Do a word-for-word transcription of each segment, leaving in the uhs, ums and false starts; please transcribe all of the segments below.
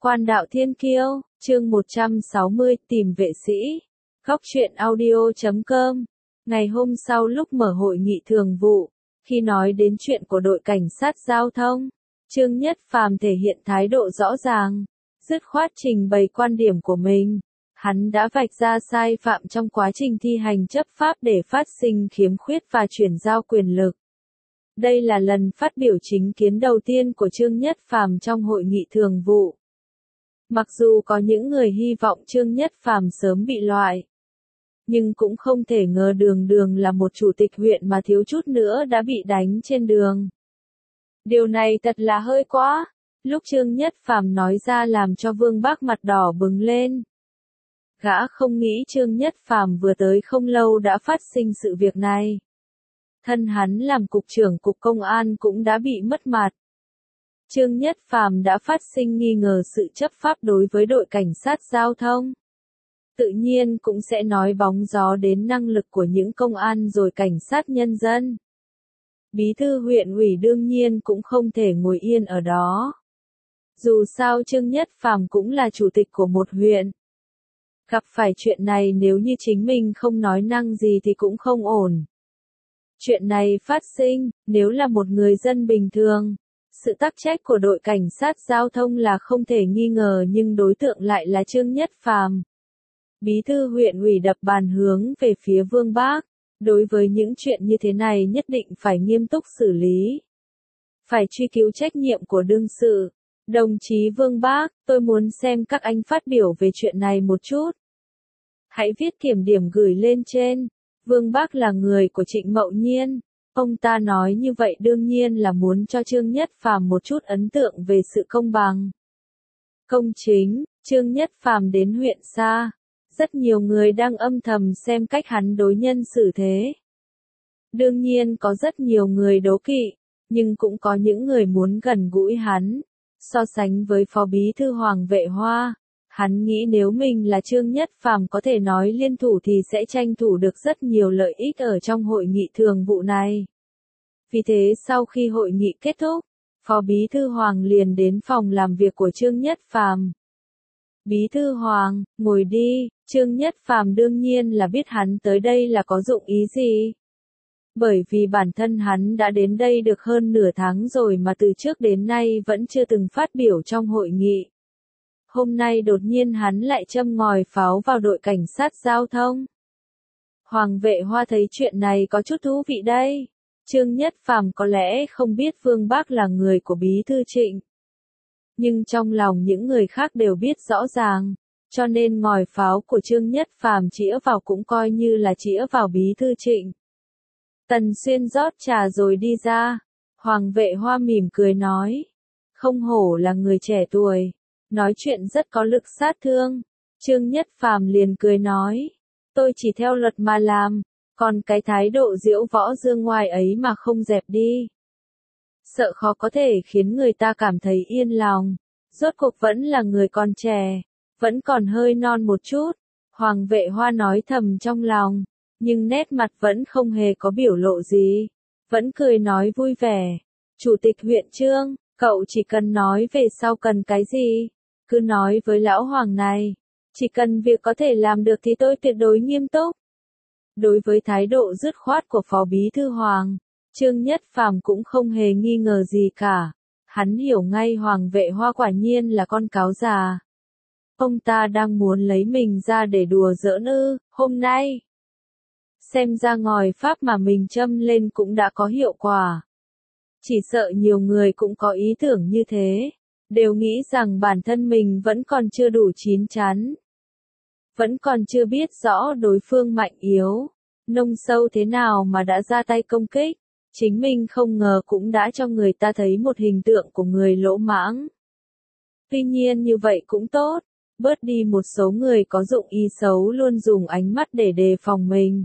Quan đạo thiên kiêu, chương một trăm sáu mươi, tìm vệ sĩ. Góc truyện audio chấm com. Ngày hôm sau lúc mở hội nghị thường vụ, khi nói đến chuyện của đội cảnh sát giao thông, Trương Nhất Phàm thể hiện thái độ rõ ràng, dứt khoát trình bày quan điểm của mình. Hắn đã vạch ra sai phạm trong quá trình thi hành chấp pháp để phát sinh khiếm khuyết và chuyển giao quyền lực. Đây là lần phát biểu chính kiến đầu tiên của Trương Nhất Phàm trong hội nghị thường vụ. Mặc dù có những người hy vọng Trương Nhất Phàm sớm bị loại, nhưng cũng không thể ngờ đường đường là một chủ tịch huyện mà thiếu chút nữa đã bị đánh trên đường. Điều này thật là hơi quá. Lúc Trương Nhất Phàm nói ra làm cho Vương Bác mặt đỏ bừng lên. Gã không nghĩ Trương Nhất Phàm vừa tới không lâu đã phát sinh sự việc này. Thân hắn làm cục trưởng cục công an cũng đã bị mất mặt. Trương Nhất Phàm đã phát sinh nghi ngờ sự chấp pháp đối với đội cảnh sát giao thông. Tự nhiên cũng sẽ nói bóng gió đến năng lực của những công an rồi cảnh sát nhân dân. Bí thư huyện ủy đương nhiên cũng không thể ngồi yên ở đó. Dù sao Trương Nhất Phàm cũng là chủ tịch của một huyện. Gặp phải chuyện này nếu như chính mình không nói năng gì thì cũng không ổn. Chuyện này phát sinh, nếu là một người dân bình thường, sự tắc trách của đội cảnh sát giao thông là không thể nghi ngờ, nhưng đối tượng lại là Trương Nhất Phàm. Bí thư huyện ủy đập bàn hướng về phía Vương Bác, đối với những chuyện như thế này nhất định phải nghiêm túc xử lý. Phải truy cứu trách nhiệm của đương sự. Đồng chí Vương Bác, tôi muốn xem các anh phát biểu về chuyện này một chút. Hãy viết kiểm điểm gửi lên trên. Vương Bác là người của Trịnh Mậu Nhiên. Ông ta nói như vậy đương nhiên là muốn cho Trương Nhất Phàm một chút ấn tượng về sự công bằng. Công chính, Trương Nhất Phàm đến huyện xa. Rất nhiều người đang âm thầm xem cách hắn đối nhân xử thế. Đương nhiên có rất nhiều người đố kỵ, nhưng cũng có những người muốn gần gũi hắn. So sánh với Phó Bí thư Hoàng Vệ Hoa, hắn nghĩ nếu mình là Trương Nhất Phàm có thể nói liên thủ thì sẽ tranh thủ được rất nhiều lợi ích ở trong hội nghị thường vụ này. Vì thế sau khi hội nghị kết thúc, Phó Bí thư Hoàng liền đến phòng làm việc của Trương Nhất Phàm. Bí thư Hoàng, ngồi đi. Trương Nhất Phàm đương nhiên là biết hắn tới đây là có dụng ý gì. Bởi vì bản thân hắn đã đến đây được hơn nửa tháng rồi mà từ trước đến nay vẫn chưa từng phát biểu trong hội nghị. Hôm nay đột nhiên hắn lại châm ngòi pháo vào đội cảnh sát giao thông. Hoàng Vệ Hoa thấy chuyện này có chút thú vị đây. Trương Nhất Phàm có lẽ không biết Vương Bác là người của Bí thư Trịnh. Nhưng trong lòng những người khác đều biết rõ ràng, cho nên ngòi pháo của Trương Nhất Phàm chĩa vào cũng coi như là chĩa vào Bí thư Trịnh. Tần Xuyên rót trà rồi đi ra. Hoàng Vệ Hoa mỉm cười nói. Không hổ là người trẻ tuổi. Nói chuyện rất có lực sát thương. Trương Nhất Phàm liền cười nói. Tôi chỉ theo luật mà làm. Còn cái thái độ diễu võ dương ngoài ấy mà không dẹp đi. Sợ khó có thể khiến người ta cảm thấy yên lòng. Rốt cuộc vẫn là người còn trẻ. Vẫn còn hơi non một chút. Hoàng Vệ Hoa nói thầm trong lòng. Nhưng nét mặt vẫn không hề có biểu lộ gì. Vẫn cười nói vui vẻ. Chủ tịch huyện Trương, cậu chỉ cần nói về sau cần cái gì. Cứ nói với lão Hoàng này. Chỉ cần việc có thể làm được thì tôi tuyệt đối nghiêm túc. Đối với thái độ dứt khoát của Phó Bí thư Hoàng, Trương Nhất Phàm cũng không hề nghi ngờ gì cả. Hắn hiểu ngay Hoàng Vệ Hoa quả nhiên là con cáo già. Ông ta đang muốn lấy mình ra để đùa giỡn ư, hôm nay. Xem ra ngòi pháp mà mình châm lên cũng đã có hiệu quả. Chỉ sợ nhiều người cũng có ý tưởng như thế. Đều nghĩ rằng bản thân mình vẫn còn chưa đủ chín chắn. Vẫn còn chưa biết rõ đối phương mạnh yếu. Nông sâu thế nào mà đã ra tay công kích. Chính mình không ngờ cũng đã cho người ta thấy một hình tượng của người lỗ mãng. Tuy nhiên như vậy cũng tốt. Bớt đi một số người có dụng ý xấu luôn dùng ánh mắt để đề phòng mình.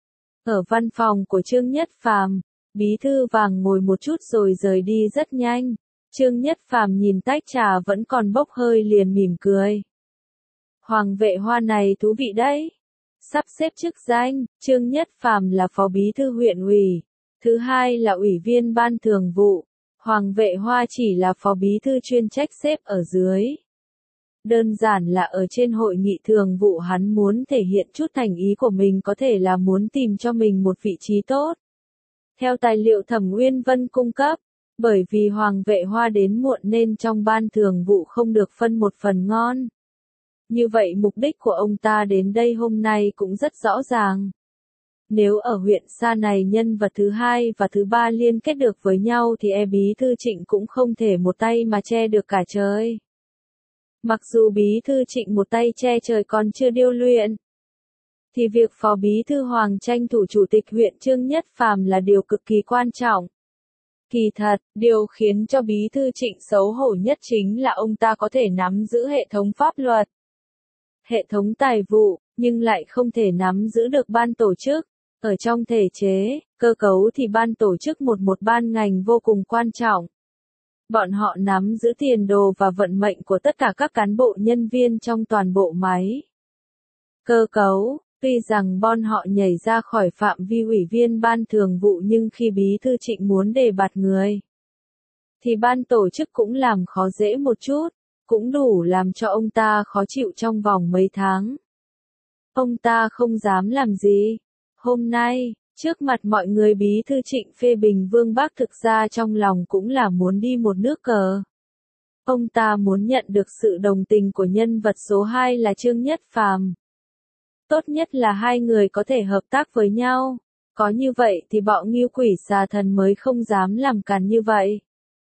Ở văn phòng của Trương Nhất Phàm, Bí thư Vàng ngồi một chút rồi rời đi rất nhanh. Trương Nhất Phàm nhìn tách trà vẫn còn bốc hơi liền mỉm cười. Hoàng Vệ Hoa này thú vị đấy. Sắp xếp chức danh, Trương Nhất Phàm là Phó Bí thư huyện ủy. Thứ hai là Ủy viên Ban Thường vụ. Hoàng Vệ Hoa chỉ là Phó Bí thư chuyên trách xếp ở dưới. Đơn giản là ở trên hội nghị thường vụ hắn muốn thể hiện chút thành ý của mình, có thể là muốn tìm cho mình một vị trí tốt. Theo tài liệu Thẩm Uyên Vân cung cấp, bởi vì Hoàng Vệ Hoa đến muộn nên trong ban thường vụ không được phân một phần ngon. Như vậy mục đích của ông ta đến đây hôm nay cũng rất rõ ràng. Nếu ở huyện Sa này nhân vật thứ hai và thứ ba liên kết được với nhau thì e bí thư Trịnh cũng không thể một tay mà che được cả trời. Mặc dù bí thư Trịnh một tay che trời còn chưa điêu luyện, thì việc phó bí thư Hoàng tranh thủ chủ tịch huyện Trương Nhất Phàm là điều cực kỳ quan trọng. Kỳ thật, điều khiến cho bí thư Trịnh xấu hổ nhất chính là ông ta có thể nắm giữ hệ thống pháp luật, hệ thống tài vụ, nhưng lại không thể nắm giữ được ban tổ chức. Ở trong thể chế, cơ cấu thì ban tổ chức một một ban ngành vô cùng quan trọng. Bọn họ nắm giữ tiền đồ và vận mệnh của tất cả các cán bộ nhân viên trong toàn bộ máy. Cơ cấu, tuy rằng bọn họ nhảy ra khỏi phạm vi ủy viên ban thường vụ nhưng khi bí thư Trịnh muốn đề bạt người, thì ban tổ chức cũng làm khó dễ một chút, cũng đủ làm cho ông ta khó chịu trong vòng mấy tháng. Ông ta không dám làm gì. Hôm nay, trước mặt mọi người bí thư Trịnh phê bình Vương Bác thực ra trong lòng cũng là muốn đi một nước cờ. Ông ta muốn nhận được sự đồng tình của nhân vật số hai là Trương Nhất Phàm. Tốt nhất là hai người có thể hợp tác với nhau. Có như vậy thì bọ ngưu quỷ xà thần mới không dám làm càn như vậy.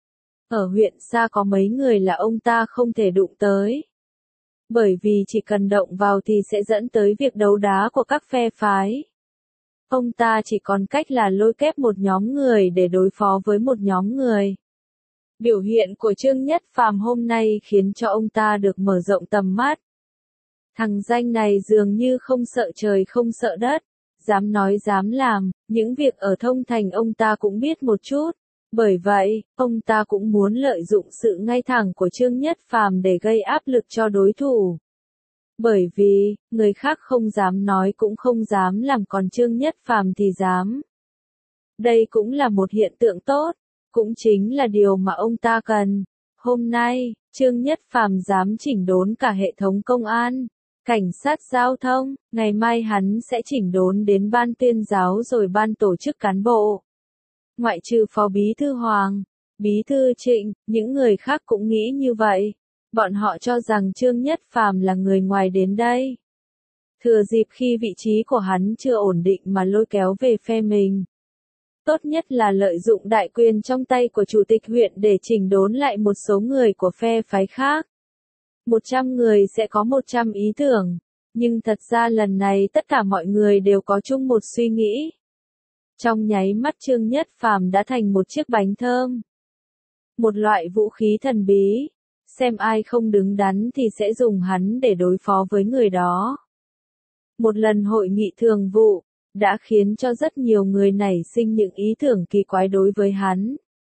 Ở huyện Sa có mấy người là ông ta không thể đụng tới. Bởi vì chỉ cần động vào thì sẽ dẫn tới việc đấu đá của các phe phái. Ông ta chỉ còn cách là lôi kép một nhóm người để đối phó với một nhóm người. Biểu hiện của Trương Nhất Phàm hôm nay khiến cho ông ta được mở rộng tầm mắt. Thằng danh này dường như không sợ trời không sợ đất, dám nói dám làm, những việc ở Thông Thành ông ta cũng biết một chút. Bởi vậy, ông ta cũng muốn lợi dụng sự ngay thẳng của Trương Nhất Phàm để gây áp lực cho đối thủ. Bởi vì, người khác không dám nói cũng không dám làm còn Trương Nhất Phàm thì dám. Đây cũng là một hiện tượng tốt, cũng chính là điều mà ông ta cần. Hôm nay, Trương Nhất Phàm dám chỉnh đốn cả hệ thống công an, cảnh sát giao thông, ngày mai hắn sẽ chỉnh đốn đến ban tuyên giáo rồi ban tổ chức cán bộ. Ngoại trừ phó bí thư Hoàng, bí thư Trịnh, những người khác cũng nghĩ như vậy. Bọn họ cho rằng Trương Nhất Phàm là người ngoài đến đây. Thừa dịp khi vị trí của hắn chưa ổn định mà lôi kéo về phe mình. Tốt nhất là lợi dụng đại quyền trong tay của chủ tịch huyện để chỉnh đốn lại một số người của phe phái khác. một trăm người sẽ có một trăm ý tưởng. Nhưng thật ra lần này tất cả mọi người đều có chung một suy nghĩ. Trong nháy mắt Trương Nhất Phàm đã thành một chiếc bánh thơm. Một loại vũ khí thần bí. Xem ai không đứng đắn thì sẽ dùng hắn để đối phó với người đó. Một lần hội nghị thường vụ, đã khiến cho rất nhiều người nảy sinh những ý tưởng kỳ quái đối với hắn.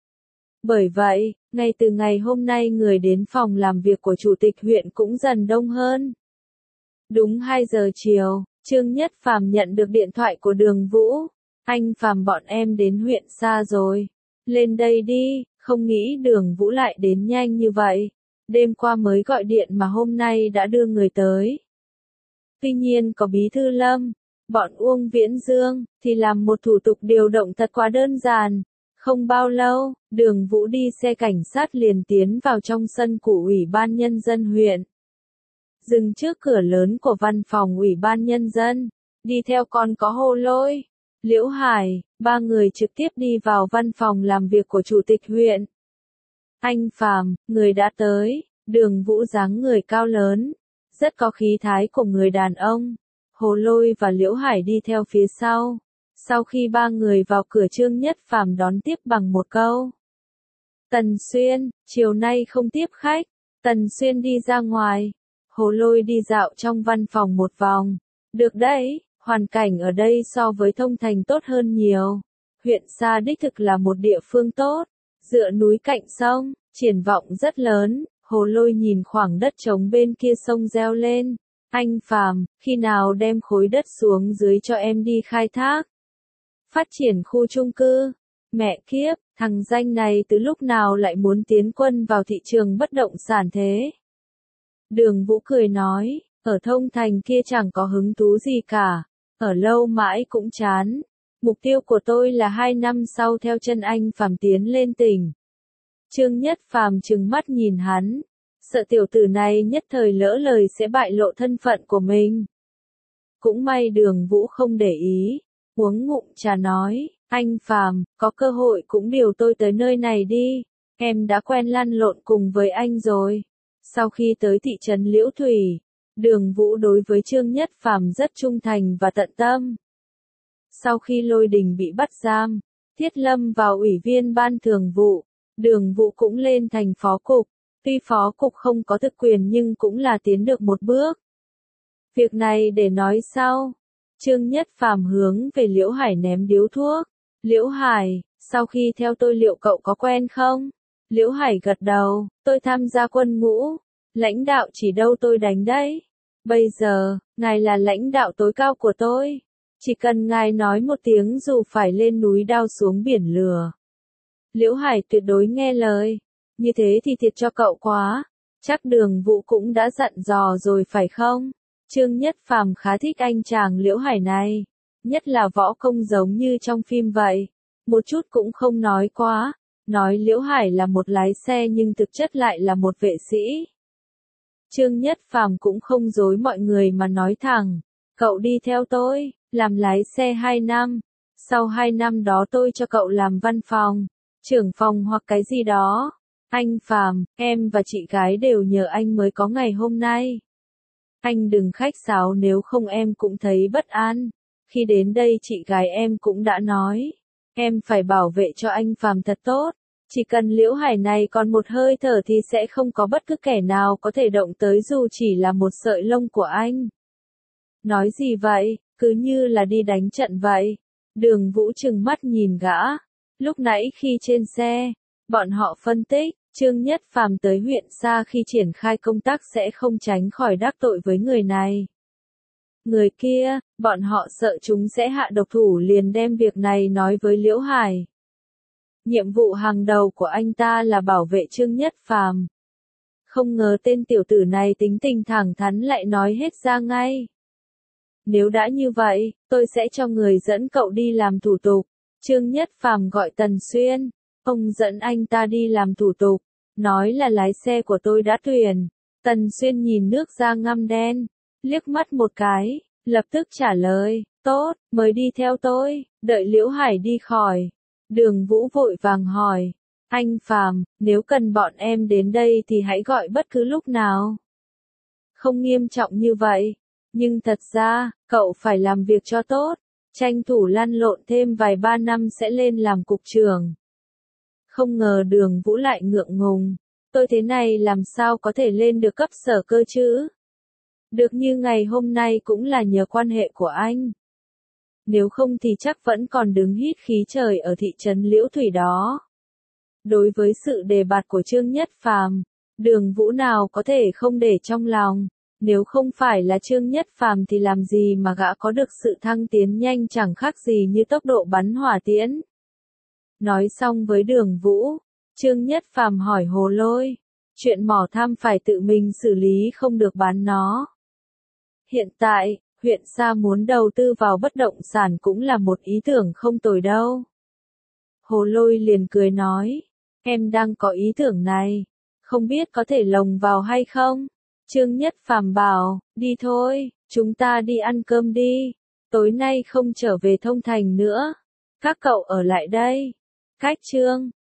Bởi vậy, ngay từ ngày hôm nay người đến phòng làm việc của chủ tịch huyện cũng dần đông hơn. Đúng hai giờ chiều, Trương Nhất Phàm nhận được điện thoại của Đường Vũ. Anh Phàm bọn em đến huyện Sa rồi. Lên đây đi, không nghĩ Đường Vũ lại đến nhanh như vậy. Đêm qua mới gọi điện mà hôm nay đã đưa người tới. Tuy nhiên có bí thư Lâm, bọn Uông Viễn Dương, thì làm một thủ tục điều động thật quá đơn giản. Không bao lâu, Đường Vũ đi xe cảnh sát liền tiến vào trong sân của Ủy ban Nhân dân huyện. Dừng trước cửa lớn của văn phòng Ủy ban Nhân dân, đi theo còn có Hồ Lôi, Liễu Hải, ba người trực tiếp đi vào văn phòng làm việc của chủ tịch huyện. Anh Phàm, người đã tới. Đường Vũ dáng người cao lớn, rất có khí thái của người đàn ông. Hồ Lôi và Liễu Hải đi theo phía sau. Sau khi ba người vào cửa Trương Nhất Phàm đón tiếp bằng một câu. Tần Xuyên, chiều nay không tiếp khách. Tần Xuyên đi ra ngoài. Hồ Lôi đi dạo trong văn phòng một vòng. Được đấy, hoàn cảnh ở đây so với Thông Thành tốt hơn nhiều. Huyện Sa đích thực là một địa phương tốt, dựa núi cạnh sông, triển vọng rất lớn. Hồ Lôi nhìn khoảng đất trống bên kia sông reo lên. Anh Phàm, khi nào đem khối đất xuống dưới cho em đi khai thác? Phát triển khu chung cư. Mẹ kiếp, thằng danh này từ lúc nào lại muốn tiến quân vào thị trường bất động sản thế? Đường Vũ cười nói, ở Thông Thành kia chẳng có hứng thú gì cả, ở lâu mãi cũng chán. Mục tiêu của tôi là hai năm sau theo chân anh Phàm tiến lên tỉnh. Trương Nhất Phàm trừng mắt nhìn hắn, sợ tiểu tử này nhất thời lỡ lời sẽ bại lộ thân phận của mình. Cũng may Đường Vũ không để ý, uống ngụm trà nói, anh Phàm, có cơ hội cũng điều tôi tới nơi này đi, em đã quen lăn lộn cùng với anh rồi. Sau khi tới thị trấn Liễu Thủy, Đường Vũ đối với Trương Nhất Phàm rất trung thành và tận tâm. Sau khi Lôi Đình bị bắt giam, Thiết Lâm vào ủy viên ban thường vụ, Đường Vũ cũng lên thành phó cục, tuy phó cục không có thực quyền nhưng cũng là tiến được một bước. Việc này để nói sau. Trương Nhất Phàm hướng về Liễu Hải ném điếu thuốc. Liễu Hải, sau khi theo tôi liệu cậu có quen không? Liễu Hải gật đầu, tôi tham gia quân ngũ, lãnh đạo chỉ đâu tôi đánh đấy. Bây giờ, ngài là lãnh đạo tối cao của tôi. Chỉ cần ngài nói một tiếng dù phải lên núi đao xuống biển lửa. Liễu Hải tuyệt đối nghe lời. Như thế thì thiệt cho cậu quá. Chắc Đường Vũ cũng đã dặn dò rồi phải không? Trương Nhất Phàm khá thích anh chàng Liễu Hải này. Nhất là võ công giống như trong phim vậy. Một chút cũng không nói quá. Nói Liễu Hải là một lái xe nhưng thực chất lại là một vệ sĩ. Trương Nhất Phàm cũng không dối mọi người mà nói thẳng. Cậu đi theo tôi, làm lái xe hai năm. Sau hai năm đó tôi cho cậu làm văn phòng, trưởng phòng hoặc cái gì đó. Anh Phàm, em và chị gái đều nhờ anh mới có ngày hôm nay. Anh đừng khách sáo nếu không em cũng thấy bất an. Khi đến đây chị gái em cũng đã nói. Em phải bảo vệ cho anh Phàm thật tốt. Chỉ cần Liễu Hải này còn một hơi thở thì sẽ không có bất cứ kẻ nào có thể động tới dù chỉ là một sợi lông của anh. Nói gì vậy, cứ như là đi đánh trận vậy. Đường Vũ trừng mắt nhìn gã. Lúc nãy khi trên xe, bọn họ phân tích, Trương Nhất Phàm tới huyện xa khi triển khai công tác sẽ không tránh khỏi đắc tội với người này. Người kia, bọn họ sợ chúng sẽ hạ độc thủ liền đem việc này nói với Liễu Hải. Nhiệm vụ hàng đầu của anh ta là bảo vệ Trương Nhất Phàm. Không ngờ tên tiểu tử này tính tình thẳng thắn lại nói hết ra ngay. Nếu đã như vậy, tôi sẽ cho người dẫn cậu đi làm thủ tục. Trương Nhất Phàm gọi Tần Xuyên. Ông dẫn anh ta đi làm thủ tục. Nói là lái xe của tôi đã tuyển. Tần Xuyên nhìn nước da ngăm đen. Liếc mắt một cái. Lập tức trả lời. Tốt, mời đi theo tôi. Đợi Liễu Hải đi khỏi. Đường Vũ vội vàng hỏi. Anh Phàm, nếu cần bọn em đến đây thì hãy gọi bất cứ lúc nào. Không nghiêm trọng như vậy. Nhưng thật ra, cậu phải làm việc cho tốt. Tranh thủ lăn lộn thêm vài ba năm sẽ lên làm cục trưởng. Không ngờ Đường Vũ lại ngượng ngùng. Tôi thế này làm sao có thể lên được cấp sở cơ chứ? Được như ngày hôm nay cũng là nhờ quan hệ của anh. Nếu không thì chắc vẫn còn đứng hít khí trời ở thị trấn Liễu Thủy đó. Đối với sự đề bạt của Trương Nhất Phàm, Đường Vũ nào có thể không để trong lòng. Nếu không phải là Trương Nhất Phàm thì làm gì mà gã có được sự thăng tiến nhanh chẳng khác gì như tốc độ bắn hỏa tiễn. Nói xong với Đường Vũ, Trương Nhất Phàm hỏi Hồ Lôi, chuyện mỏ than phải tự mình xử lý không được bán nó. Hiện tại, huyện Sa muốn đầu tư vào bất động sản cũng là một ý tưởng không tồi đâu. Hồ Lôi liền cười nói, em đang có ý tưởng này, không biết có thể lồng vào hay không? Trương Nhất Phàm bảo, đi thôi, chúng ta đi ăn cơm đi, tối nay không trở về Thông Thành nữa, các cậu ở lại đây. Cách Trương